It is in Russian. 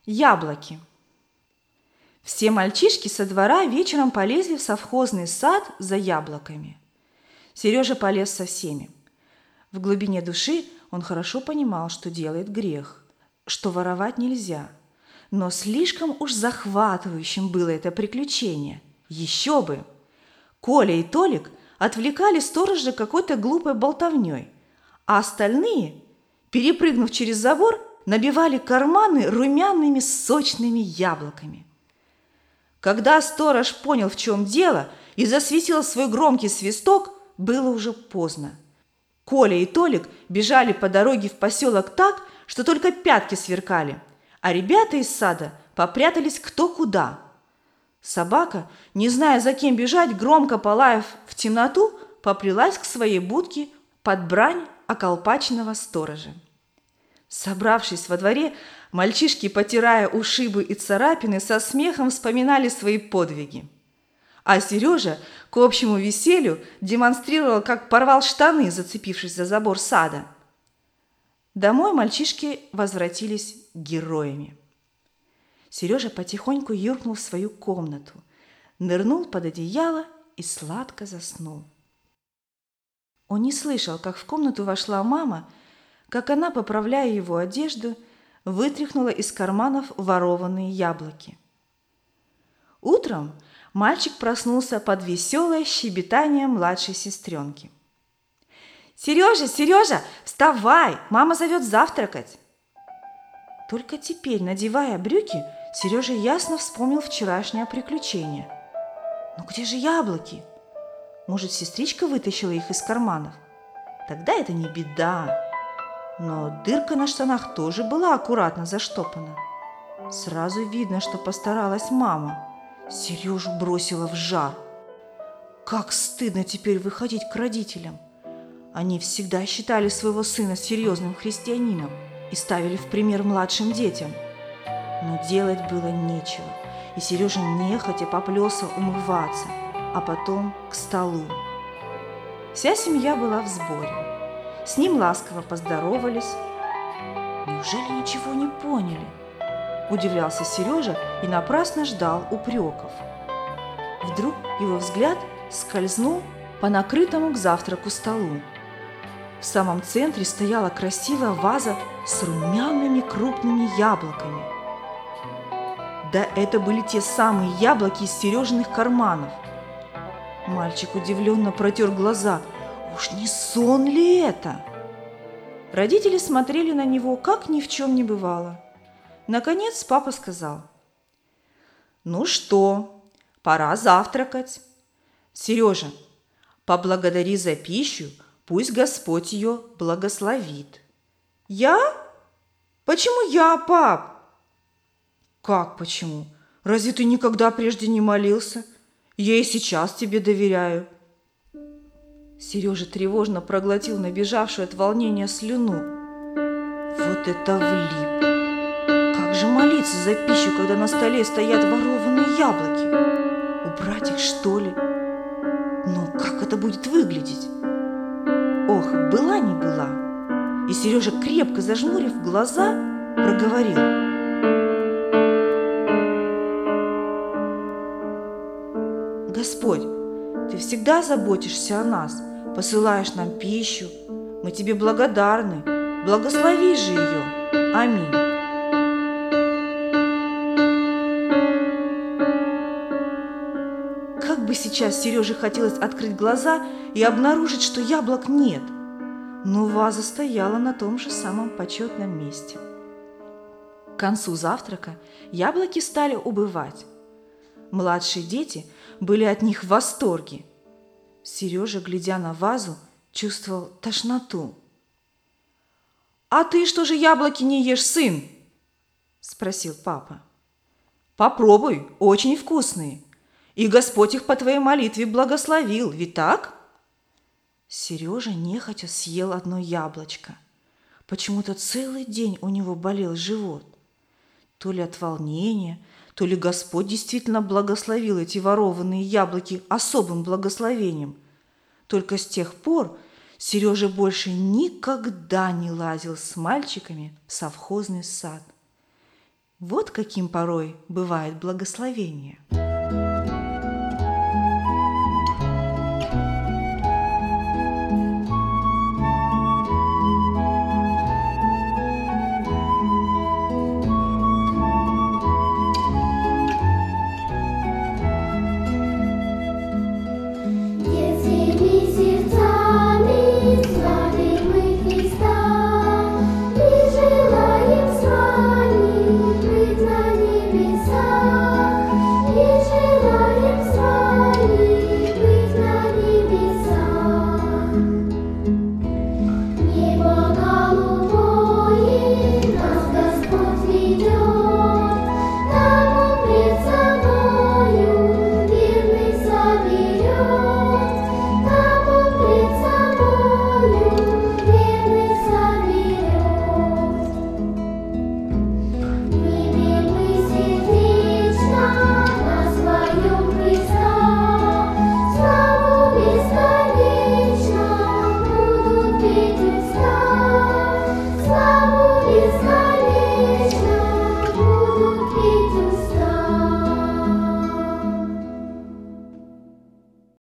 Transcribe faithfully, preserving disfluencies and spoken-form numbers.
Яблоки. Все мальчишки со двора вечером полезли в совхозный сад за яблоками. Сережа полез со всеми. В глубине души он хорошо понимал, что делает грех, что воровать нельзя. Но слишком уж захватывающим было это приключение. Еще бы! Коля и Толик отвлекали сторожа какой-то глупой болтовней, а остальные, перепрыгнув через забор, набивали карманы румяными сочными яблоками. Когда сторож понял, в чем дело, и засвистел свой громкий свисток, было уже поздно. Коля и Толик бежали по дороге в поселок так, что только пятки сверкали, а ребята из сада попрятались кто куда. Собака, не зная, за кем бежать, громко полаяв в темноту, поплелась к своей будке под брань околпаченного сторожа. Собравшись во дворе, мальчишки, потирая ушибы и царапины, со смехом вспоминали свои подвиги. А Сережа к общему веселью демонстрировал, как порвал штаны, зацепившись за забор сада. Домой мальчишки возвратились героями. Сережа потихоньку юркнул в свою комнату, нырнул под одеяло и сладко заснул. Он не слышал, как в комнату вошла мама, как она, поправляя его одежду, вытряхнула из карманов ворованные яблоки. Утром мальчик проснулся под веселое щебетание младшей сестренки. «Сережа, Сережа, вставай! Мама зовет завтракать!» Только теперь, надевая брюки, Сережа ясно вспомнил вчерашнее приключение. «Ну где же яблоки? Может, сестричка вытащила их из карманов? Тогда это не беда!» Но дырка на штанах тоже была аккуратно заштопана. Сразу видно, что постаралась мама. Сережу бросила в жар. Как стыдно теперь выходить к родителям. Они всегда считали своего сына серьезным христианином и ставили в пример младшим детям. Но делать было нечего, и Сережа нехотя поплелся умываться, а потом к столу. Вся семья была в сборе. С ним ласково поздоровались. «Неужели ничего не поняли?» – удивлялся Сережа и напрасно ждал упреков. Вдруг его взгляд скользнул по накрытому к завтраку столу. В самом центре стояла красивая ваза с румяными крупными яблоками. Да это были те самые яблоки из Сережиных карманов. Мальчик удивленно протер глаза. Уж не сон ли это? Родители смотрели на него, как ни в чем не бывало. Наконец папа сказал: «Ну что, пора завтракать. Сережа, поблагодари за пищу, пусть Господь ее благословит». «Я? Почему я, пап?» «Как почему? Разве ты никогда прежде не молился? Я и сейчас тебе доверяю». Сережа тревожно проглотил набежавшую от волнения слюну. Вот это влип! Как же молиться за пищу, когда на столе стоят ворованные яблоки? Убрать их, что ли? Ну, как это будет выглядеть? Ох, была не была. И Сережа, крепко зажмурив глаза, проговорил: «Господь, Ты всегда заботишься о нас, посылаешь нам пищу. Мы Тебе благодарны. Благослови же ее. Аминь». Как бы сейчас Сереже хотелось открыть глаза и обнаружить, что яблок нет, но ваза стояла на том же самом почетном месте. К концу завтрака яблоки стали убывать. Младшие дети были от них в восторге. Сережа, глядя на вазу, чувствовал тошноту. «А ты что же яблоки не ешь, сын?» – спросил папа. «Попробуй, очень вкусные. И Господь их по твоей молитве благословил, ведь так?» Сережа нехотя съел одно яблочко. Почему-то целый день у него болел живот. То ли от волнения, то ли Господь действительно благословил эти ворованные яблоки особым благословением. Только с тех пор Сережа больше никогда не лазил с мальчиками в совхозный сад. Вот каким порой бывает благословение. Бесконечно будут петь.